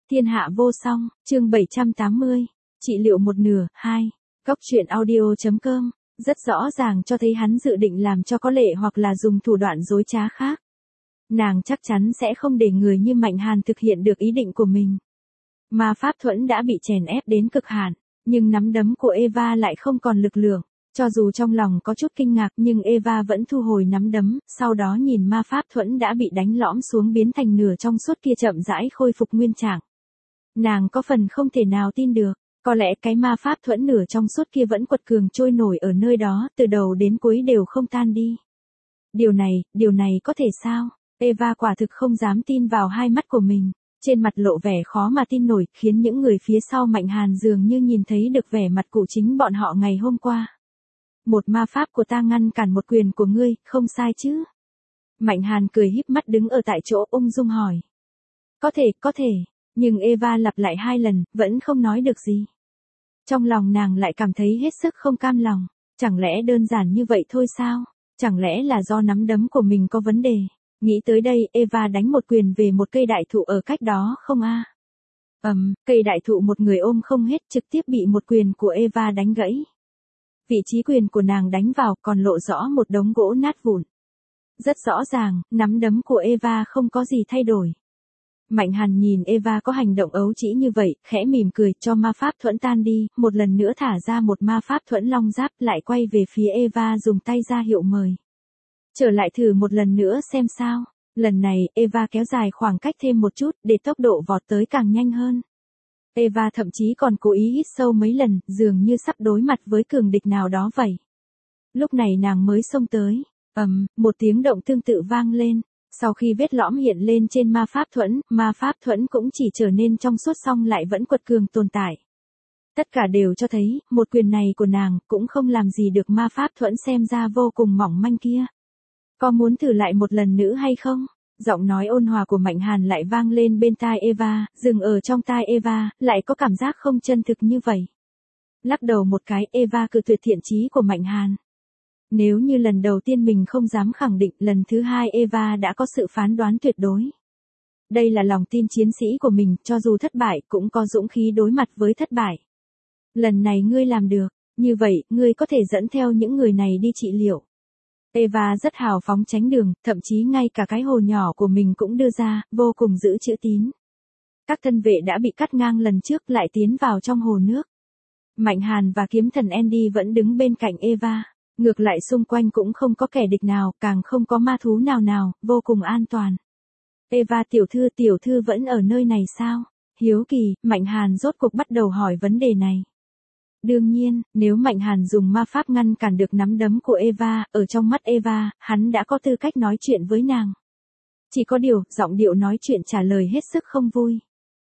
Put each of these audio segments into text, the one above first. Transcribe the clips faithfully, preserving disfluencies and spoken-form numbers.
Thiên hạ vô song, chương bảy trăm tám mươi, trị liệu một nửa, hai. Góc truyện audio.com, rất rõ ràng cho thấy hắn dự định làm cho có lệ hoặc là dùng thủ đoạn dối trá khác. Nàng chắc chắn sẽ không để người như Mạnh Hàn thực hiện được ý định của mình. Ma pháp thuẫn đã bị chèn ép đến cực hạn, nhưng nắm đấm của Eva lại không còn lực lượng. Cho dù trong lòng có chút kinh ngạc nhưng Eva vẫn thu hồi nắm đấm, sau đó nhìn ma pháp thuẫn đã bị đánh lõm xuống biến thành nửa trong suốt kia chậm rãi khôi phục nguyên trạng. Nàng có phần không thể nào tin được, có lẽ cái ma pháp thuẫn nửa trong suốt kia vẫn quật cường trôi nổi ở nơi đó, từ đầu đến cuối đều không tan đi. Điều này, điều này có thể sao? Eva quả thực không dám tin vào hai mắt của mình, trên mặt lộ vẻ khó mà tin nổi, khiến những người phía sau Mạnh Hàn dường như nhìn thấy được vẻ mặt cụ chính bọn họ ngày hôm qua. Một ma pháp của ta ngăn cản một quyền của ngươi, không sai chứ? Mạnh Hàn cười híp mắt đứng ở tại chỗ ung dung hỏi. Có thể, có thể, nhưng Eva lặp lại hai lần, vẫn không nói được gì. Trong lòng nàng lại cảm thấy hết sức không cam lòng, chẳng lẽ đơn giản như vậy thôi sao? Chẳng lẽ là do nắm đấm của mình có vấn đề? Nghĩ tới đây, Eva đánh một quyền về một cây đại thụ ở cách đó không a? Ầm, um, cây đại thụ một người ôm không hết trực tiếp bị một quyền của Eva đánh gãy. Vị trí quyền của nàng đánh vào còn lộ rõ một đống gỗ nát vụn. Rất rõ ràng, nắm đấm của Eva không có gì thay đổi. Mạnh Hàn nhìn Eva có hành động ấu trĩ như vậy, khẽ mỉm cười cho ma pháp thuẫn tan đi, một lần nữa thả ra một ma pháp thuẫn long giáp lại quay về phía Eva dùng tay ra hiệu mời. Trở lại thử một lần nữa xem sao. Lần này, Eva kéo dài khoảng cách thêm một chút để tốc độ vọt tới càng nhanh hơn. Eva thậm chí còn cố ý hít sâu mấy lần, dường như sắp đối mặt với cường địch nào đó vậy. Lúc này nàng mới xông tới, ầm, um, một tiếng động tương tự vang lên. Sau khi vết lõm hiện lên trên ma pháp thuẫn, ma pháp thuẫn cũng chỉ trở nên trong suốt xong lại vẫn quật cường tồn tại. Tất cả đều cho thấy, một quyền này của nàng cũng không làm gì được ma pháp thuẫn xem ra vô cùng mỏng manh kia. Có muốn thử lại một lần nữa hay không? Giọng nói ôn hòa của Mạnh Hàn lại vang lên bên tai Eva, dừng ở trong tai Eva, lại có cảm giác không chân thực như vậy. Lắc đầu một cái, Eva cự tuyệt thiện chí của Mạnh Hàn. Nếu như lần đầu tiên mình không dám khẳng định, lần thứ hai Eva đã có sự phán đoán tuyệt đối. Đây là lòng tin chiến sĩ của mình, cho dù thất bại cũng có dũng khí đối mặt với thất bại. Lần này ngươi làm được, như vậy, ngươi có thể dẫn theo những người này đi trị liệu. Eva rất hào phóng tránh đường, thậm chí ngay cả cái hồ nhỏ của mình cũng đưa ra, vô cùng giữ chữ tín. Các thân vệ đã bị cắt ngang lần trước lại tiến vào trong hồ nước. Mạnh Hàn và kiếm thần Andy vẫn đứng bên cạnh Eva. Ngược lại xung quanh cũng không có kẻ địch nào, càng không có ma thú nào nào, vô cùng an toàn. Eva tiểu thư tiểu thư vẫn ở nơi này sao? Hiếu kỳ, Mạnh Hàn rốt cuộc bắt đầu hỏi vấn đề này. Đương nhiên, nếu Mạnh Hàn dùng ma pháp ngăn cản được nắm đấm của Eva, ở trong mắt Eva, hắn đã có tư cách nói chuyện với nàng. Chỉ có điều, giọng điệu nói chuyện trả lời hết sức không vui.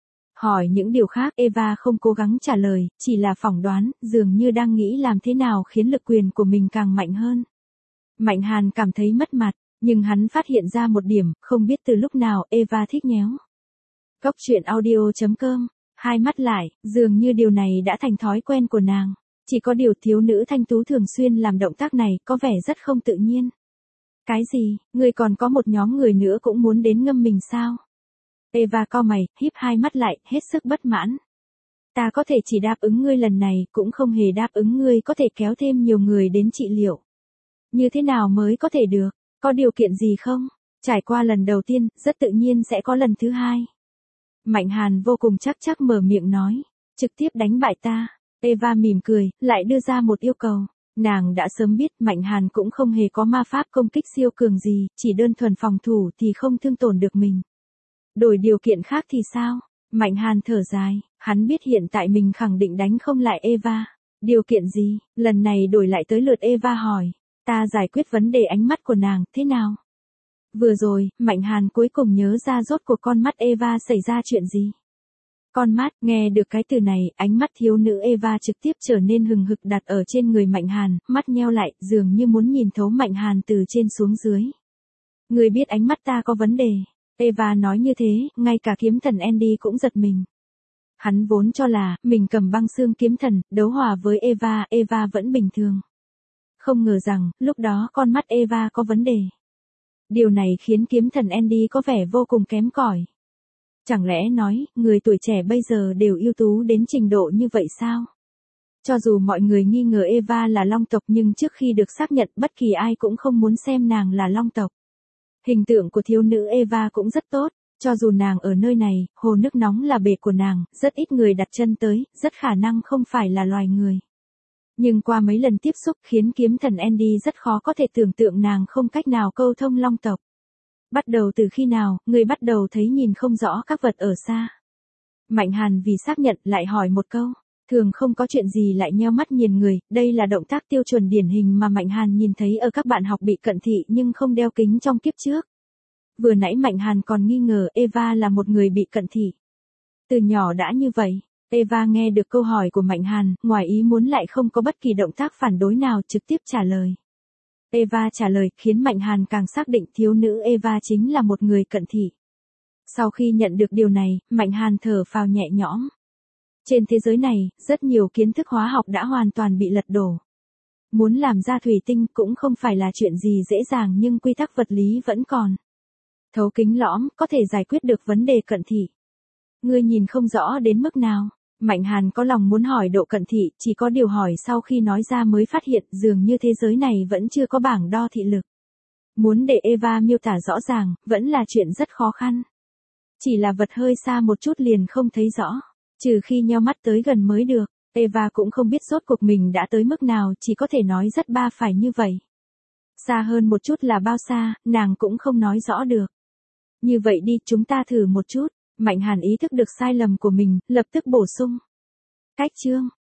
Hỏi những điều khác, Eva không cố gắng trả lời, chỉ là phỏng đoán, dường như đang nghĩ làm thế nào khiến lực quyền của mình càng mạnh hơn. Mạnh Hàn cảm thấy mất mặt, nhưng hắn phát hiện ra một điểm, không biết từ lúc nào Eva thích nhéo. Góc truyện audio.com, hai mắt lại, dường như điều này đã thành thói quen của nàng. Chỉ có điều thiếu nữ thanh tú thường xuyên làm động tác này, có vẻ rất không tự nhiên. Cái gì, ngươi còn có một nhóm người nữa cũng muốn đến ngâm mình sao? Eva cau mày, híp hai mắt lại, hết sức bất mãn. Ta có thể chỉ đáp ứng ngươi lần này, cũng không hề đáp ứng ngươi có thể kéo thêm nhiều người đến trị liệu. Như thế nào mới có thể được? Có điều kiện gì không? Trải qua lần đầu tiên, rất tự nhiên sẽ có lần thứ hai. Mạnh Hàn vô cùng chắc chắc mở miệng nói, trực tiếp đánh bại ta. Eva mỉm cười, lại đưa ra một yêu cầu. Nàng đã sớm biết Mạnh Hàn cũng không hề có ma pháp công kích siêu cường gì, chỉ đơn thuần phòng thủ thì không thương tổn được mình. Đổi điều kiện khác thì sao? Mạnh Hàn thở dài, hắn biết hiện tại mình khẳng định đánh không lại Eva. Điều kiện gì? Lần này đổi lại tới lượt Eva hỏi. Ta giải quyết vấn đề ánh mắt của nàng, thế nào? Vừa rồi, Mạnh Hàn cuối cùng nhớ ra rốt cuộc con mắt Eva xảy ra chuyện gì. Con mắt, nghe được cái từ này, ánh mắt thiếu nữ Eva trực tiếp trở nên hừng hực đặt ở trên người Mạnh Hàn, mắt nheo lại, dường như muốn nhìn thấu Mạnh Hàn từ trên xuống dưới. Người biết ánh mắt ta có vấn đề. Eva nói như thế, ngay cả kiếm thần Andy cũng giật mình. Hắn vốn cho là, mình cầm băng xương kiếm thần, đấu hòa với Eva, Eva vẫn bình thường. Không ngờ rằng, lúc đó con mắt Eva có vấn đề. Điều này khiến kiếm thần Andy có vẻ vô cùng kém cỏi. Chẳng lẽ nói, người tuổi trẻ bây giờ đều ưu tú đến trình độ như vậy sao? Cho dù mọi người nghi ngờ Eva là Long tộc nhưng trước khi được xác nhận bất kỳ ai cũng không muốn xem nàng là Long tộc. Hình tượng của thiếu nữ Eva cũng rất tốt, cho dù nàng ở nơi này, hồ nước nóng là bể của nàng, rất ít người đặt chân tới, rất khả năng không phải là loài người. Nhưng qua mấy lần tiếp xúc khiến kiếm thần Andy rất khó có thể tưởng tượng nàng không cách nào câu thông Long tộc. Bắt đầu từ khi nào, người bắt đầu thấy nhìn không rõ các vật ở xa. Mạnh Hàn vì xác nhận lại hỏi một câu, thường không có chuyện gì lại nheo mắt nhìn người, đây là động tác tiêu chuẩn điển hình mà Mạnh Hàn nhìn thấy ở các bạn học bị cận thị nhưng không đeo kính trong kiếp trước. Vừa nãy Mạnh Hàn còn nghi ngờ Eva là một người bị cận thị. Từ nhỏ đã như vậy, Eva nghe được câu hỏi của Mạnh Hàn, ngoài ý muốn lại không có bất kỳ động tác phản đối nào trực tiếp trả lời. Eva trả lời khiến Mạnh Hàn càng xác định thiếu nữ Eva chính là một người cận thị. Sau khi nhận được điều này, Mạnh Hàn thở phào nhẹ nhõm. Trên thế giới này, rất nhiều kiến thức hóa học đã hoàn toàn bị lật đổ. Muốn làm ra thủy tinh cũng không phải là chuyện gì dễ dàng nhưng quy tắc vật lý vẫn còn. Thấu kính lõm có thể giải quyết được vấn đề cận thị. Ngươi nhìn không rõ đến mức nào? Mạnh Hàn có lòng muốn hỏi độ cận thị, chỉ có điều hỏi sau khi nói ra mới phát hiện dường như thế giới này vẫn chưa có bảng đo thị lực. Muốn để Eva miêu tả rõ ràng, vẫn là chuyện rất khó khăn. Chỉ là vật hơi xa một chút liền không thấy rõ, trừ khi nheo mắt tới gần mới được. Eva cũng không biết rốt cuộc mình đã tới mức nào, chỉ có thể nói rất ba phải như vậy. Xa hơn một chút là bao xa, nàng cũng không nói rõ được. Như vậy đi, chúng ta thử một chút. Mạnh Hàn ý thức được sai lầm của mình, lập tức bổ sung. Cách chương,